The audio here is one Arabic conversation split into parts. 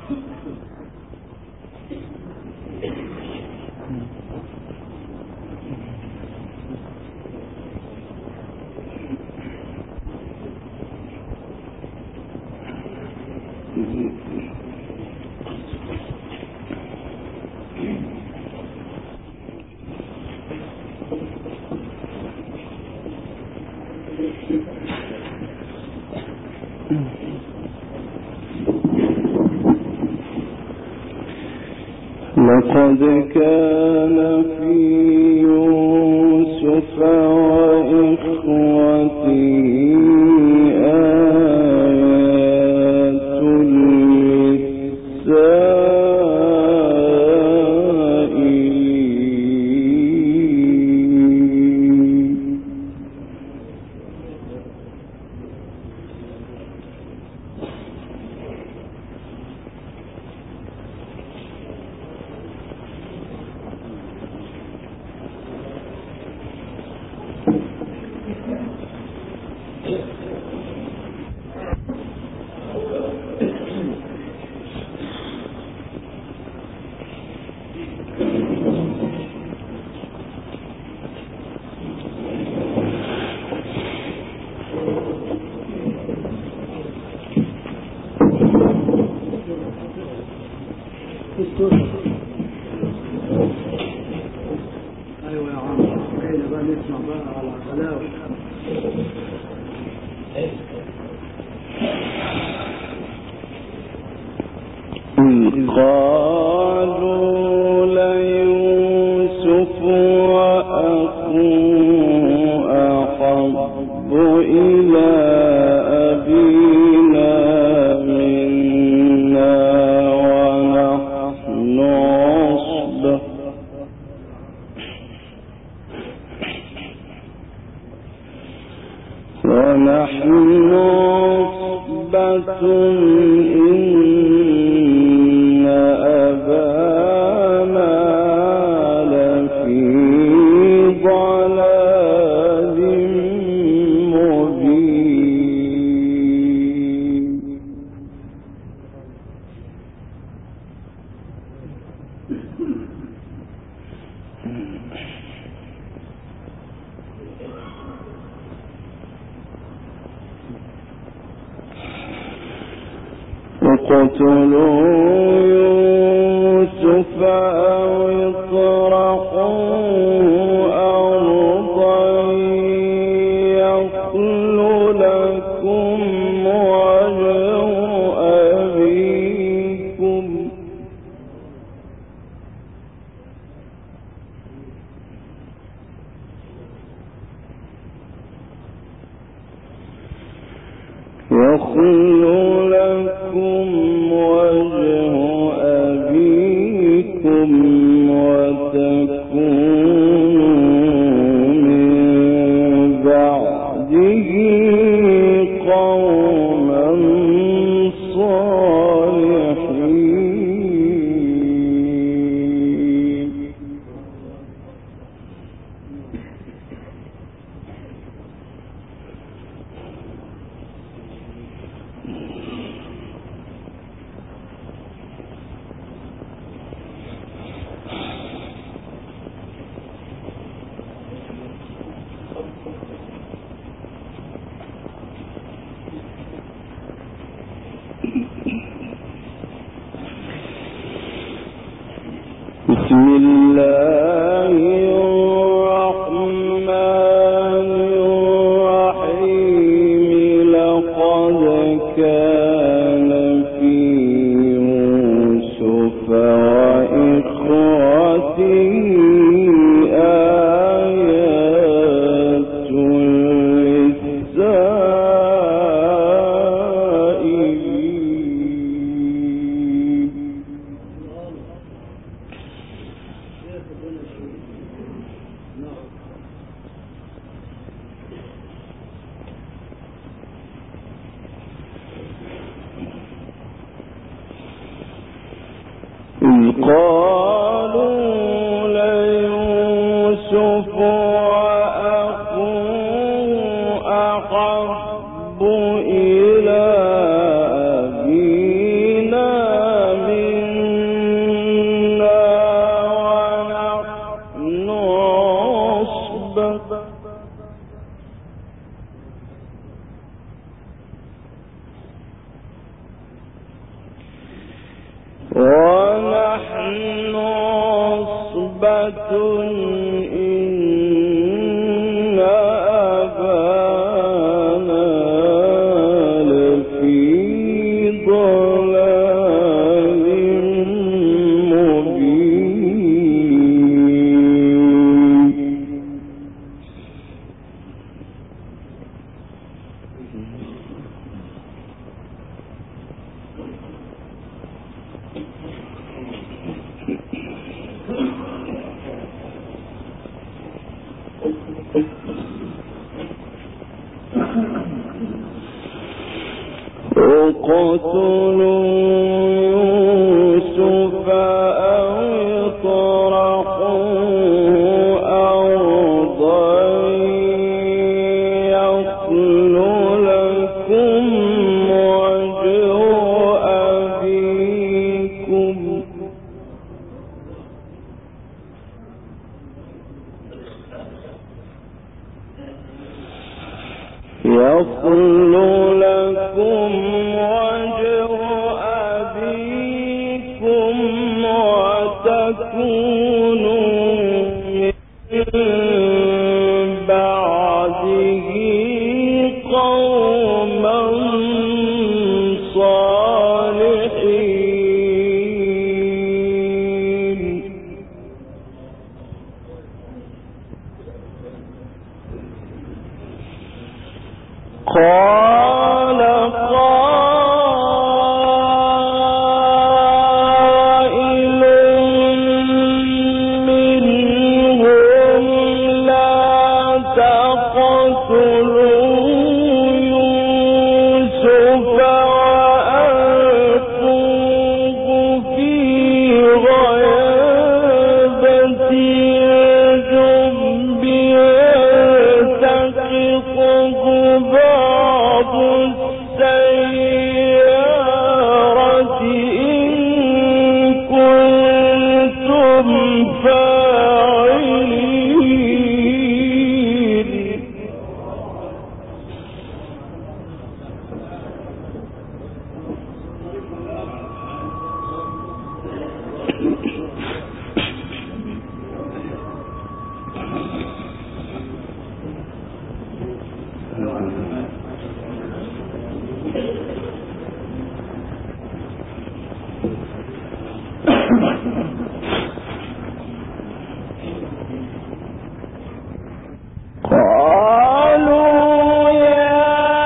لقد كان في يوسف وإخوته آيات للسائلين. ايوه يا عم، كده بقى نسمع بقى على غلاوه. قالوا ليوسف وأخوه أحب إلى أبينا منا ونحن عصبة إن أبانا لفي ضلال مبين. اقتلوا يوسف أو اطرحوه أرضا يخل لكم وجه أبيكم وتكونوا من بعده قوما صالحين. بسم الله الرحمن الرحيم. لقد كان في يوسف وإخوته آيات للسائلين. قالوا ليوسف وأخوه أحب إلى أبينا ونحن عصبة إن أبانا لفي ضلال مبين. اقتلوا يوسف أو اطرحوه أرضا يخل لكم وجه أبيكم يخل لكم وجه أبيكم وتكونوا من بعده قوما صالحين. قال قائل منهم لا تقتلوا يوسف وألقوه في غيابة الجب يلتقطه بعض السيارة إن كنتم فاعلين. قالوا يا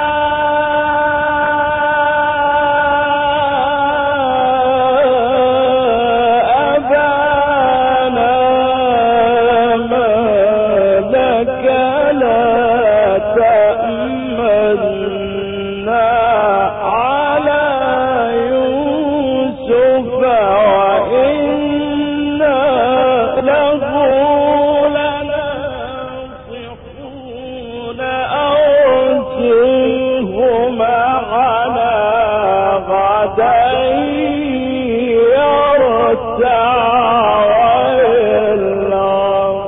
أبانا ما لك لا تأمنا على يوسف وإنا له لناصحون أرسله معنا غدا يرتع ويلعب.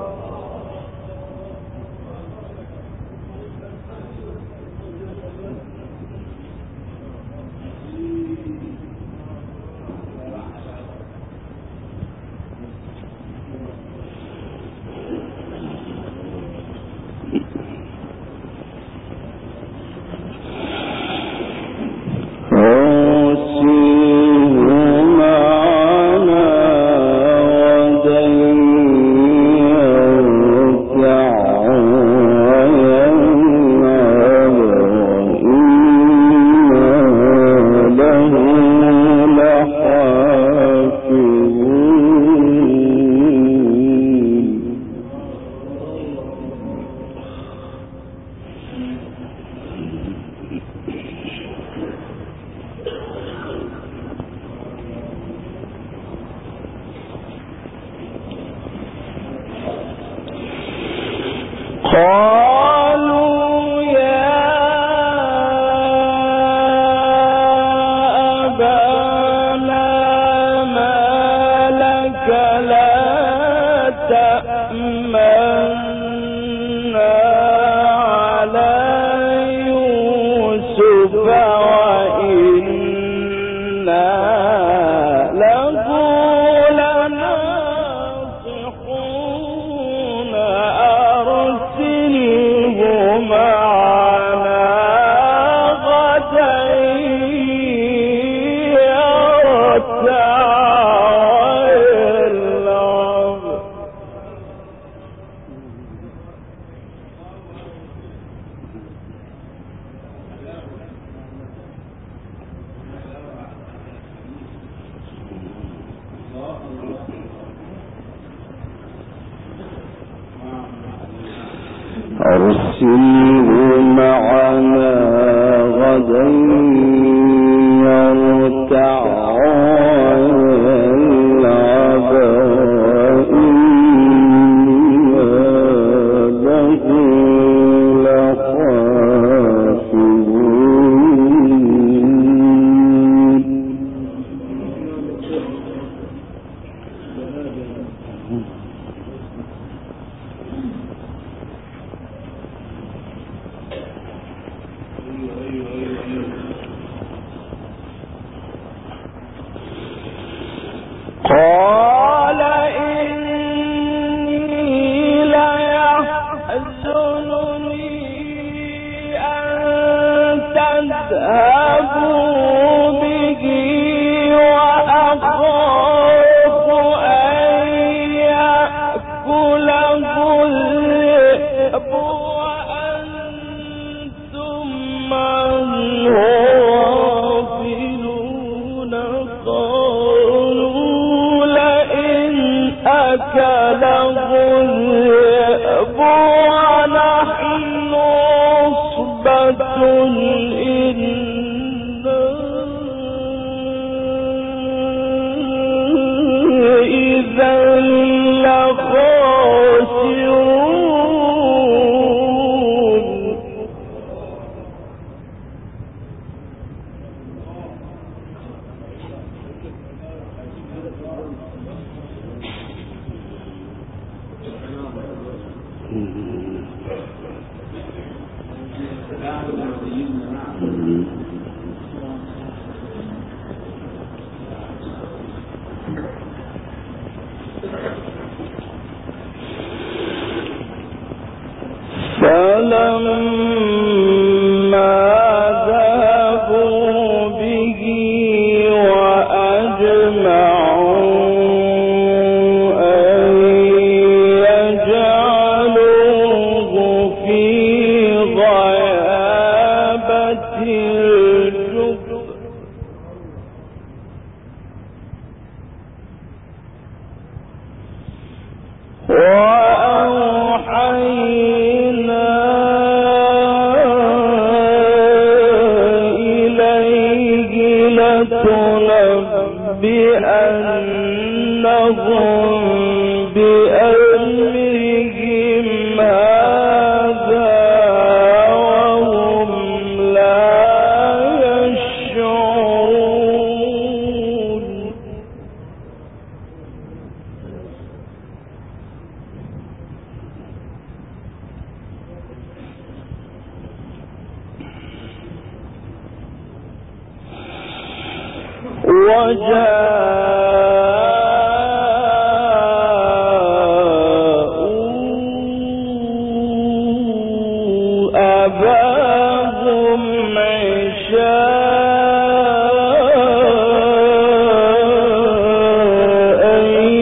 قالوا يا أبانا ما لك لا تأمنا على يوسف وإنا أرسله معنا غدا يرتع ويلعب وإنا له لحافظون. قال إني ليحزنني أن تذهبوا به وأخاف أن يأكله الذئب وأنتم عنه غافلون. قالوا لئن أكله الذئب ونحن عصبة إنا إذا لخاسرون. فلما ذهبوا به وأجمعوا أن يجعلوه في غيابة الجب وأوحينا إليه لتنبئنهم بأمرهم هذا وهم لا يشعرون. وجاءوا أباهم عشاء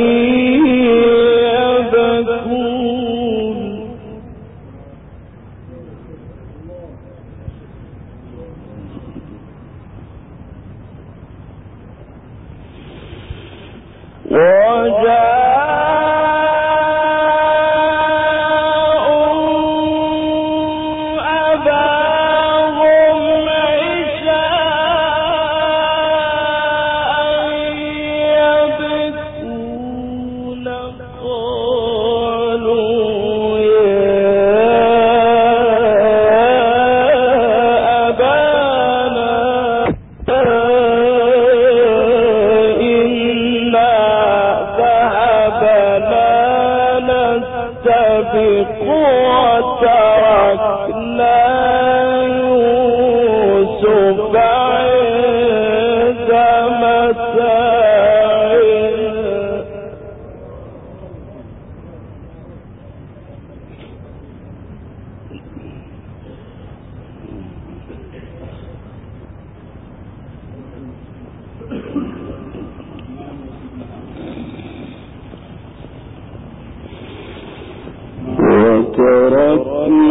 يبكون. وتركنا يوسف عند متاعنا. وتركنا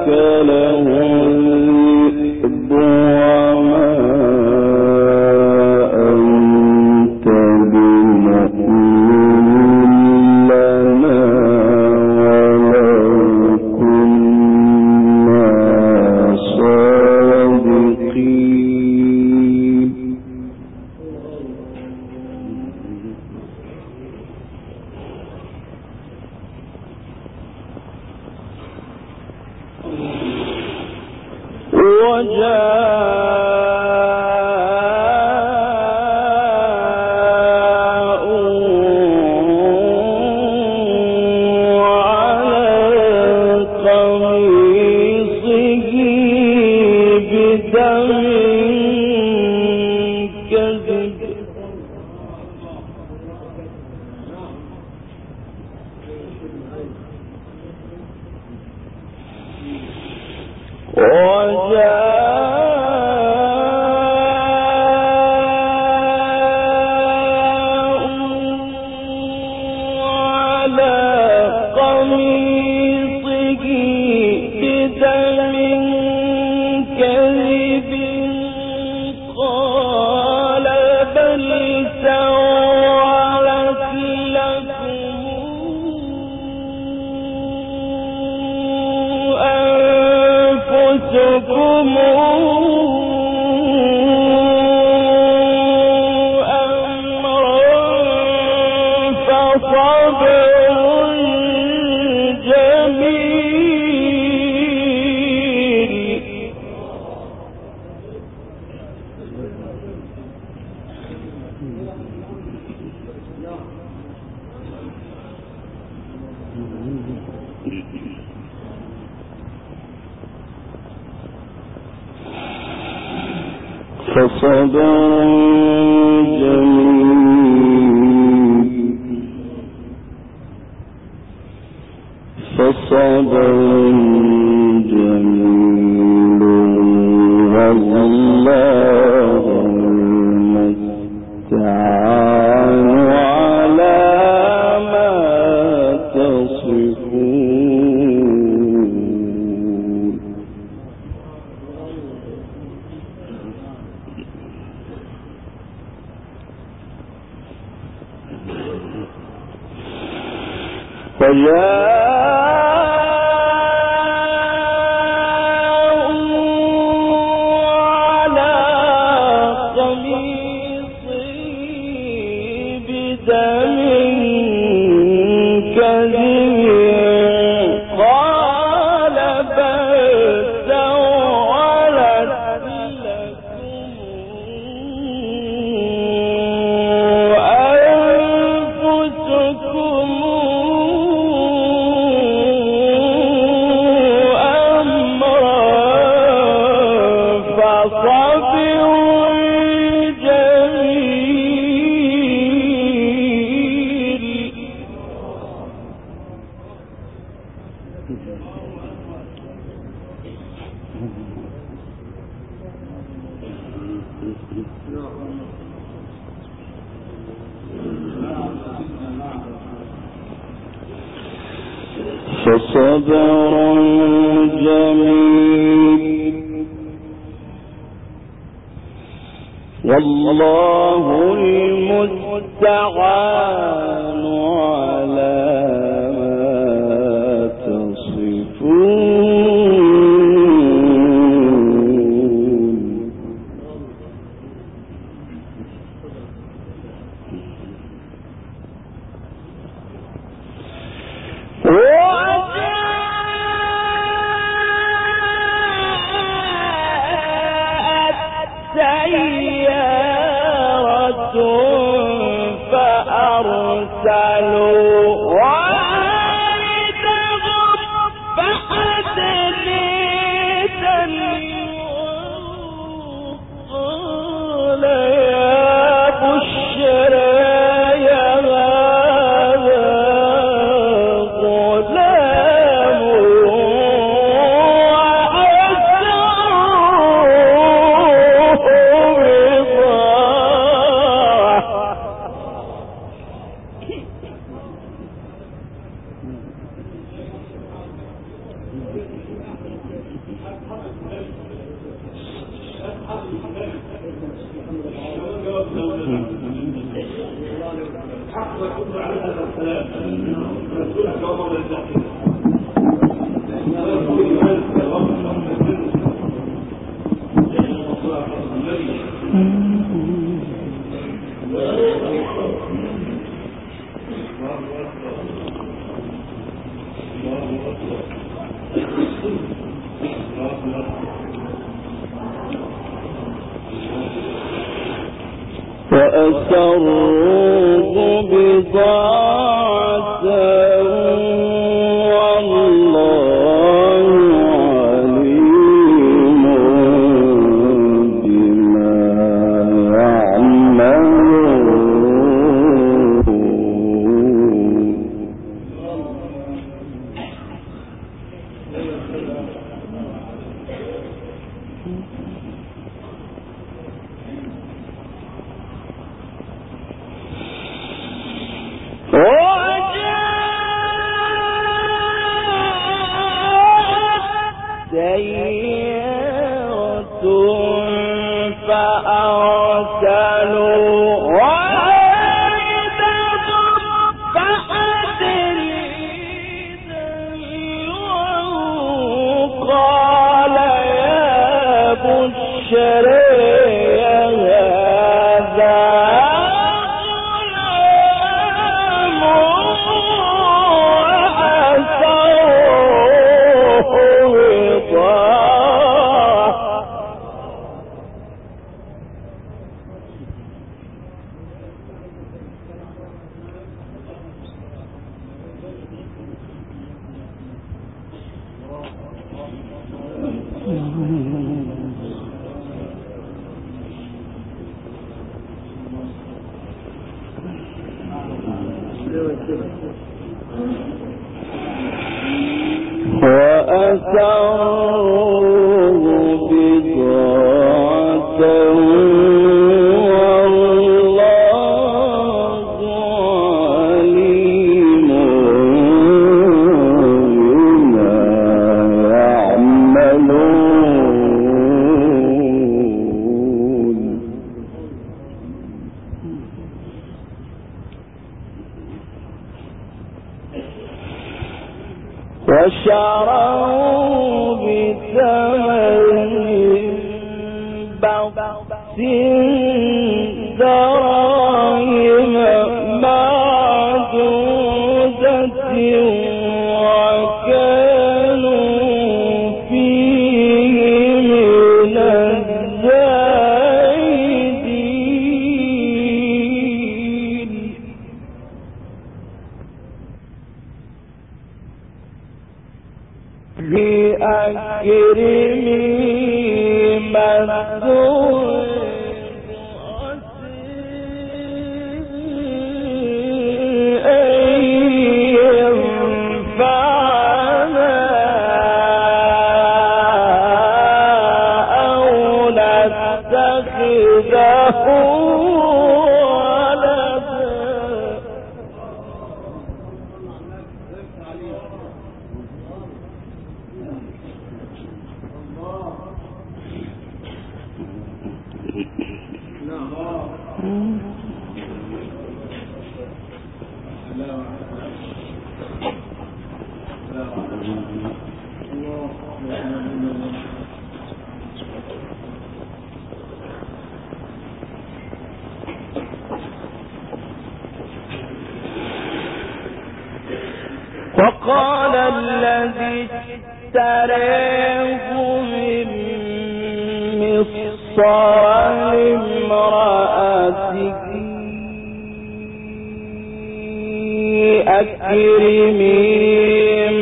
فصبر جميل والله المستعان على ما تصفون. فصبر جميل والله المستعان على ما تصفون. سيارة فأرسلوا وأسروه بضاعة والله عليم بما يعملون. سيئة فأرسلوا واردة فأدريد قال يا بشرى وأسروه بضاعة والله عليم بما يعملون. وشروا بثمن بخس دراهم معدودة وكانوا فيه من الزاهدين. بأكرمي مذوق وقال الذي اشتراه من مصر لامرأته أكرمي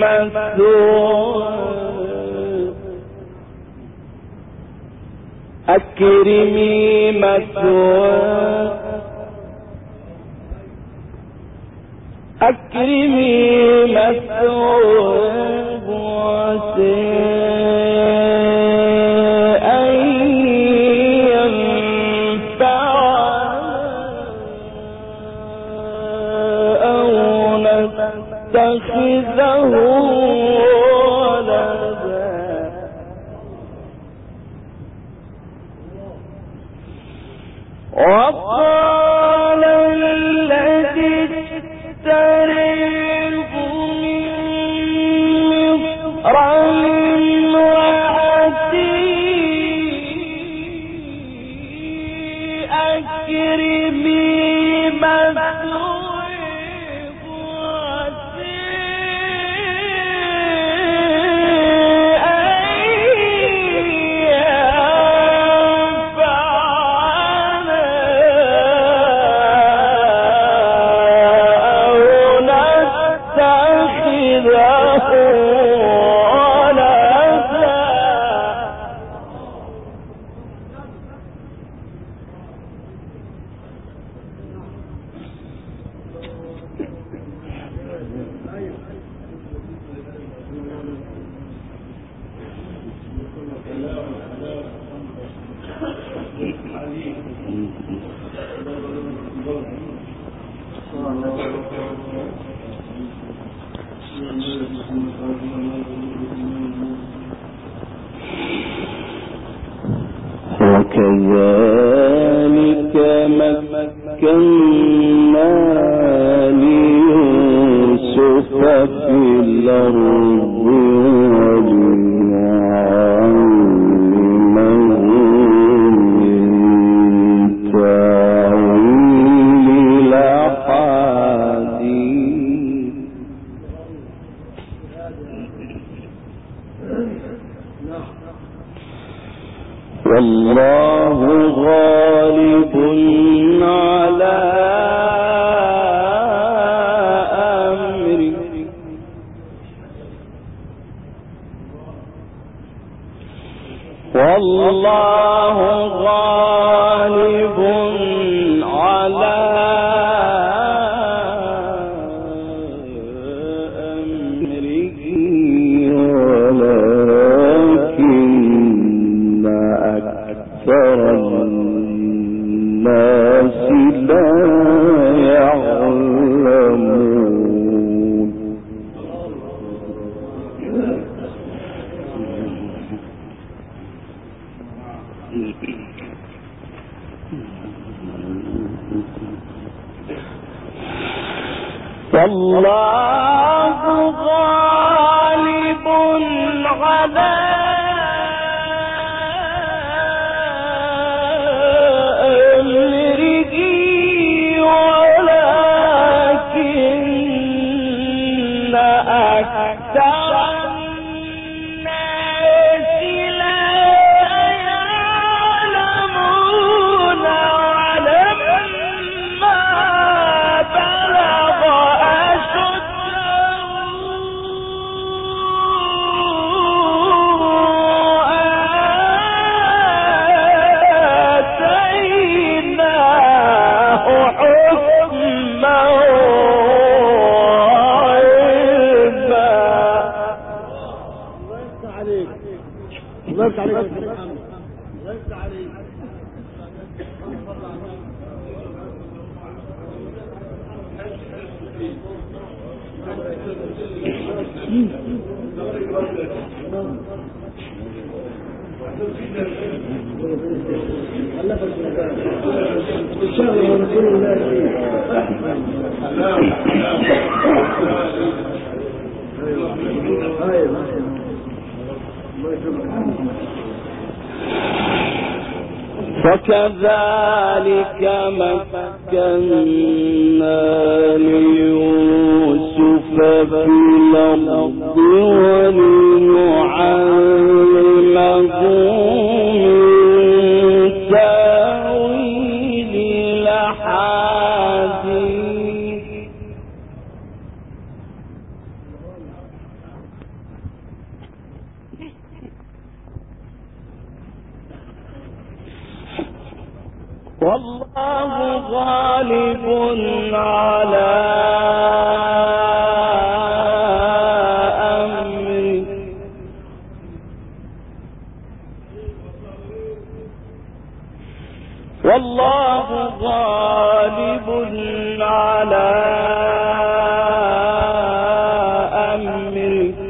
مثواه وعسى أن ينفعنا أو نتخذه ولدا وقال الذي اشتريه من مصر امرأتي أكرمي مثواه وكذلك مكنا ليوسف في الأرض ولنعلمه من تأويل الأحاديث والله غالب على أمره والله غالب على أمره ولكن أكثر الناس لا يعلمون والله غالب على أمره ولكن أكثر الناس لا يعلمون ولما بلغ الله عليك يا محمد. الله عليك. فكذلك مكنا ليوسف في الأرض ولنعلمه من تأويل الأحاديث والله غالب على أمره والله غالب على أمره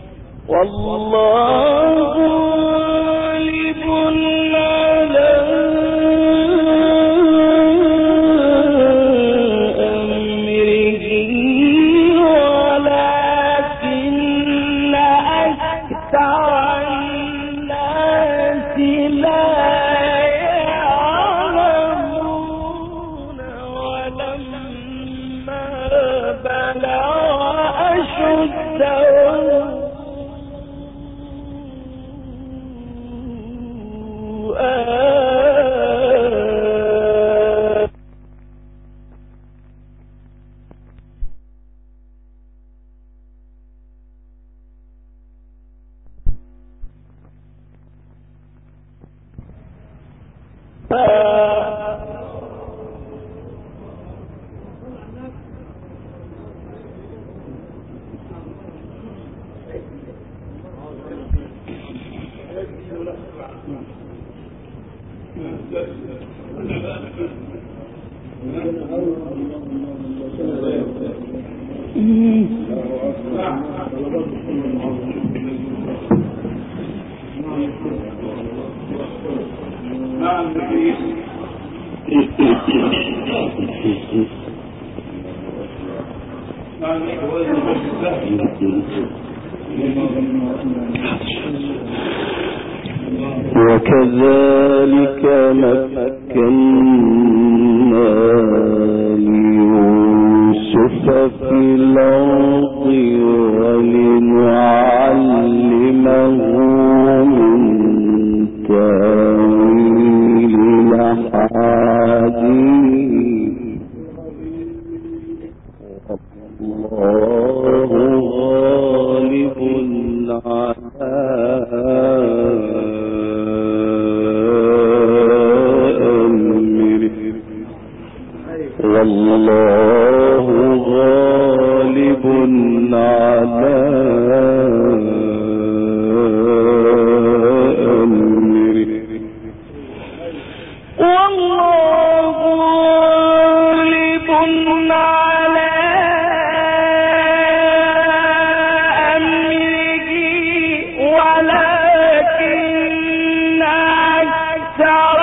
والله غالب على وكذلك مكنا ليوسف في الأرض ولنعلمه من تأويل الأحاديث الله غالب على والله غالب على أمره والله غالب على أمره ولكن أكثر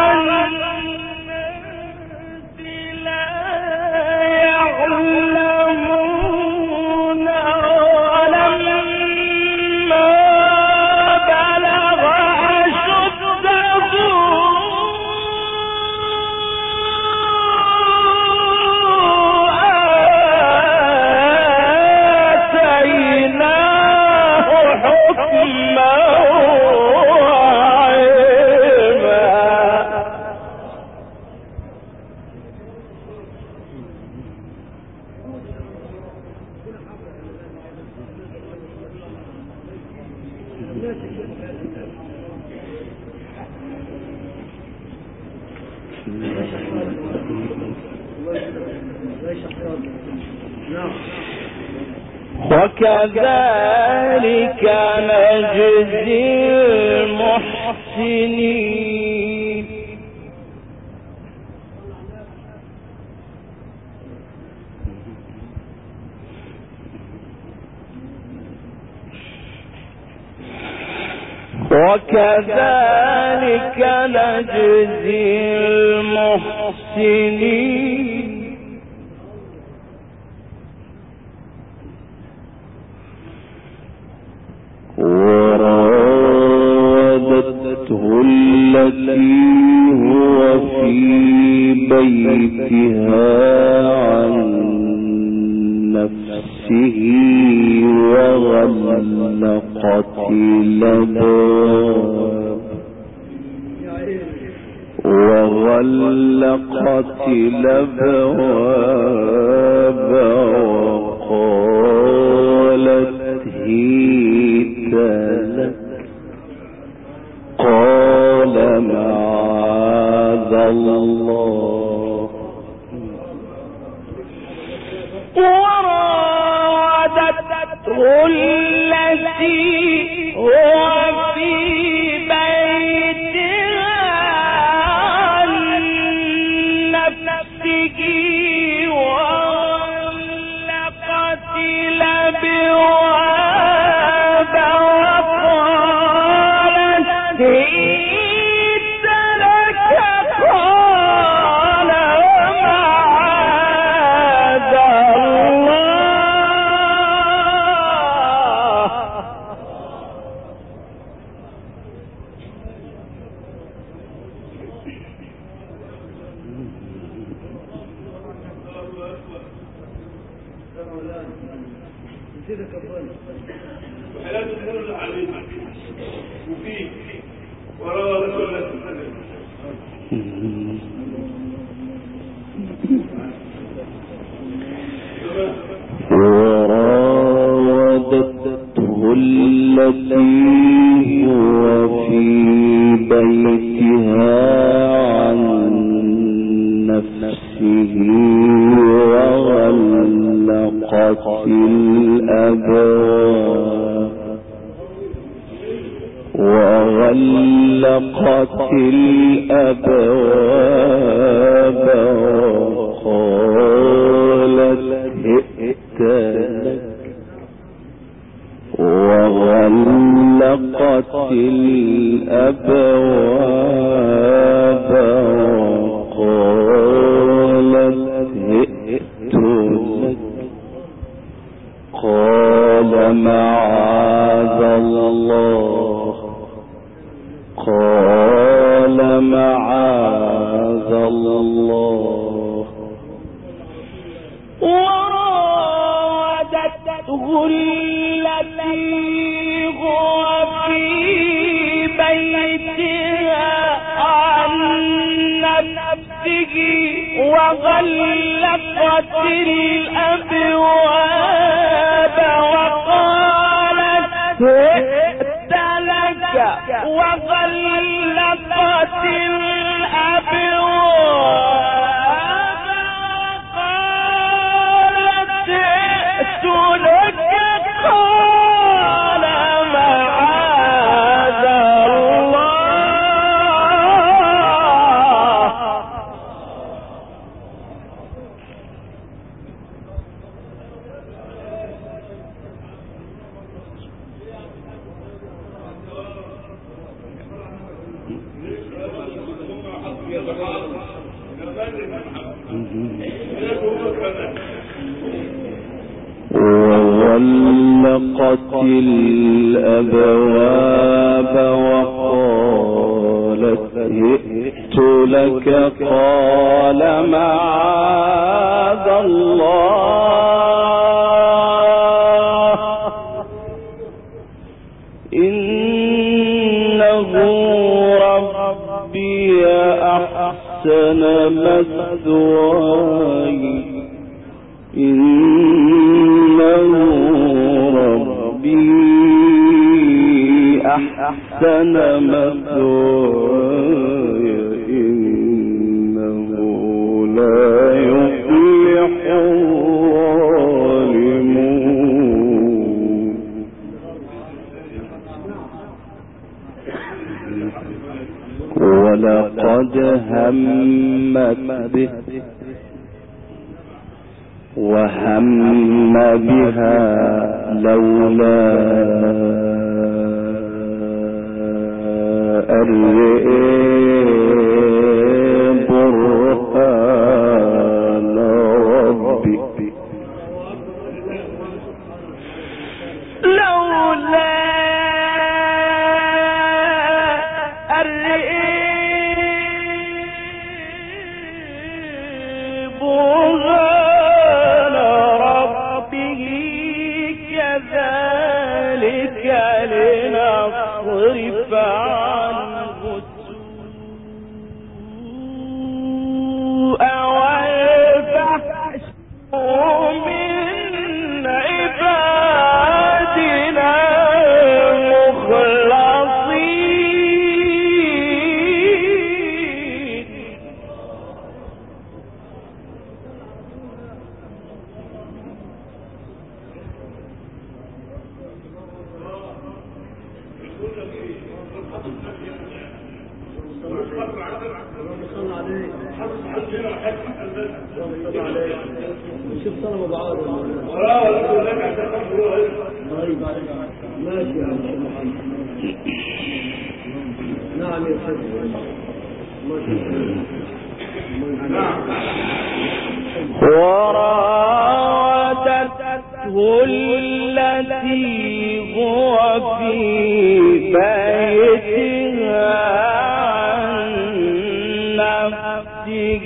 وكذلك نجزي المحسنين وكذلك نجزي المحسنين وراودته التي هو في بيتها عن نفسه وغلقت الأبواب وقالت هيت لك قال معاذ الله وراودته التي هو في بيتها عن نفسه وغلقت الأبواب وقالت هيت لك قال معاذ الله وحلال الخير العليم وفيه وراودته التي هو في بيتها عن نفسه وغلقت الأبواب وغلقت الأبواب وقالت ائت لك وغلقت الأبواب وقالت ائت لك قال معاذ الله قال معاذ الله وراودته التي هو في بيتها عن نفسه وغلقت الأبواب وقالت ائت لك وغلقت الأبواب وقالت ائت لك قال معاذ الله وغلقت الأبواب وقالت ائت لك قال معاذ الله إنه ربي أحسن مثواي إنه ربي أحسن مثواي إنه لا يفلح الظالمون ولقد همت به وهم بها لولا أن برهان ربي لولا برهان ربه كذلك لنصرف عنه السوء والفحش من عبادنا المخلصين شوف طلبة بعض ماشي يا عم محمد نعم يا سيدي وراودته التي هو في بيتها عن نفسه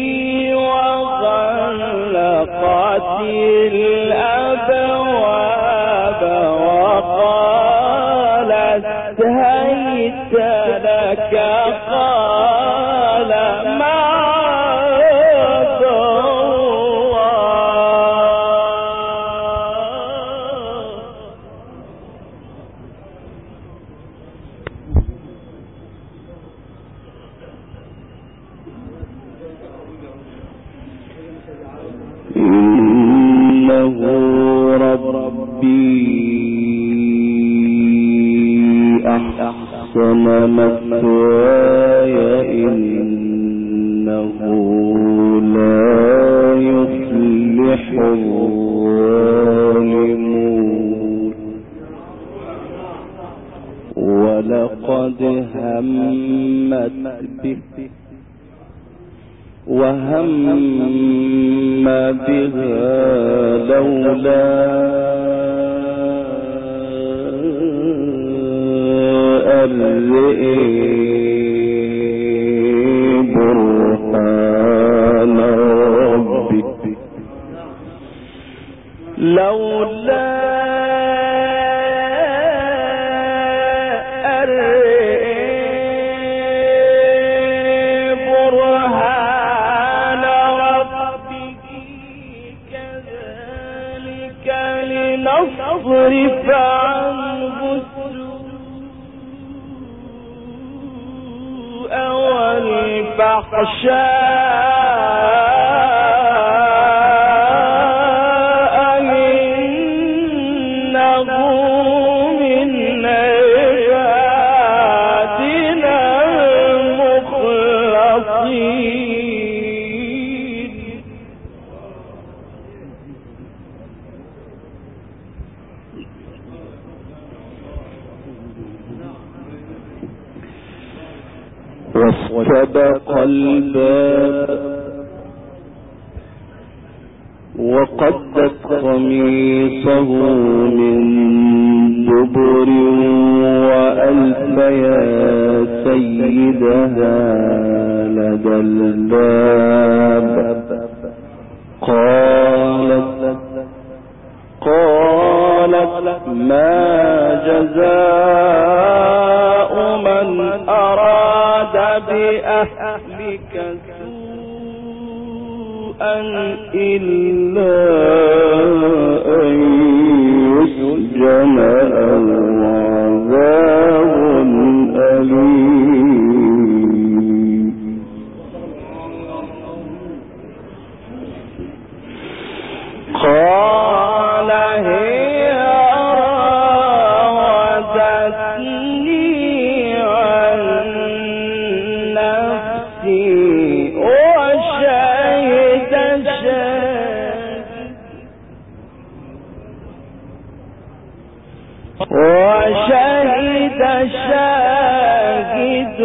وغلقت الأبواب وقالت هيت لك قال معاذ إنه ربي أحسن مثواي إنه لا يفلح الظالمون ولقد همت به وهم بها لولا برهان ربك لولا برهان ربك كذلك لنصرف عنه والفحشاء إنه من عبادنا المخلصين واستبق الباب وقدت قميصه من دبر وألف يا سيدها لدى الباب قالت ما جزاء من أراد بأهلك سوءا إلا أن يسجن أو عذاب أليم قال هي راودتني عن نفسي وشهد شاهد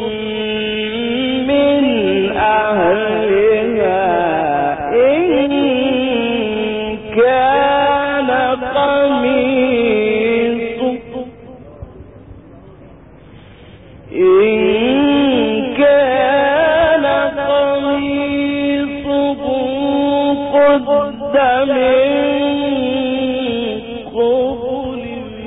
من أهلها إن كان قميصه قد من قبل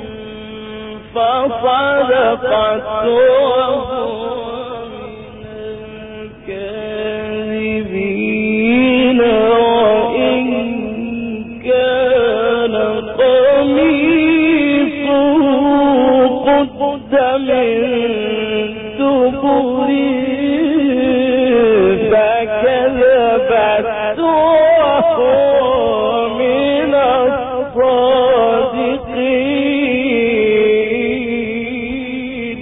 فصدقت وهو من الكاذبين وإن كان قميصه قد من دبر فكذبت وهو من الصادقين.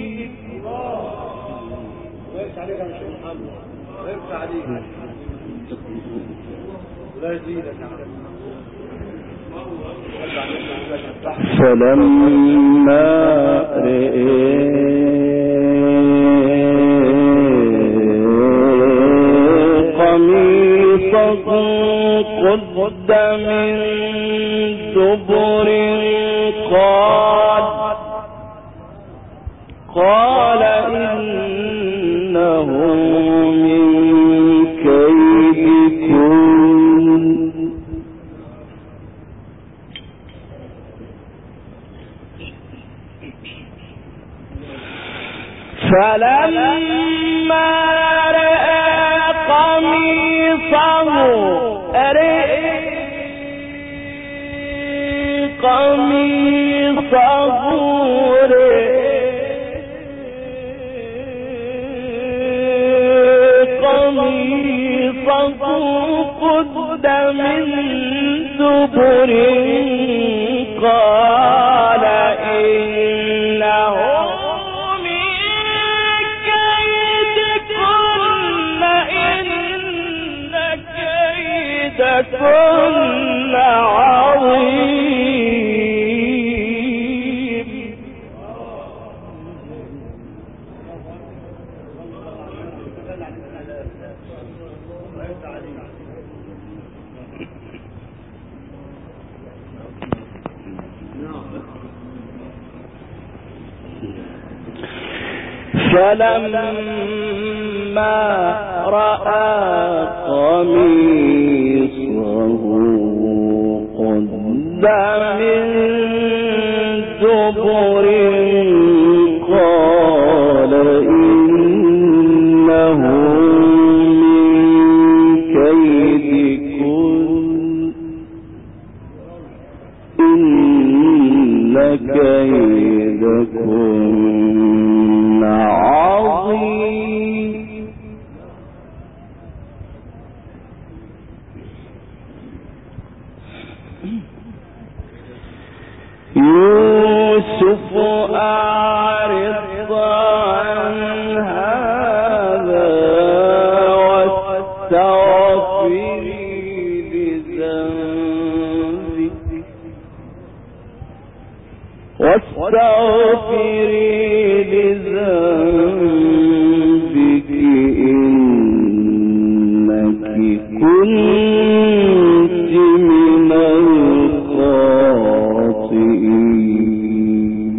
فلما قميصه قد من دبر قال إنه من كيدكن فلما رأى قميصه قد من دبر قال إنه من كيدكن عظيم. فلما رأى قميصه قد من دبر قال إنه من كيدكن إن كيدكن عظيم. يوسف أعرض عن هذا واستغفري لذنبك إنك كنت من الخاطئين.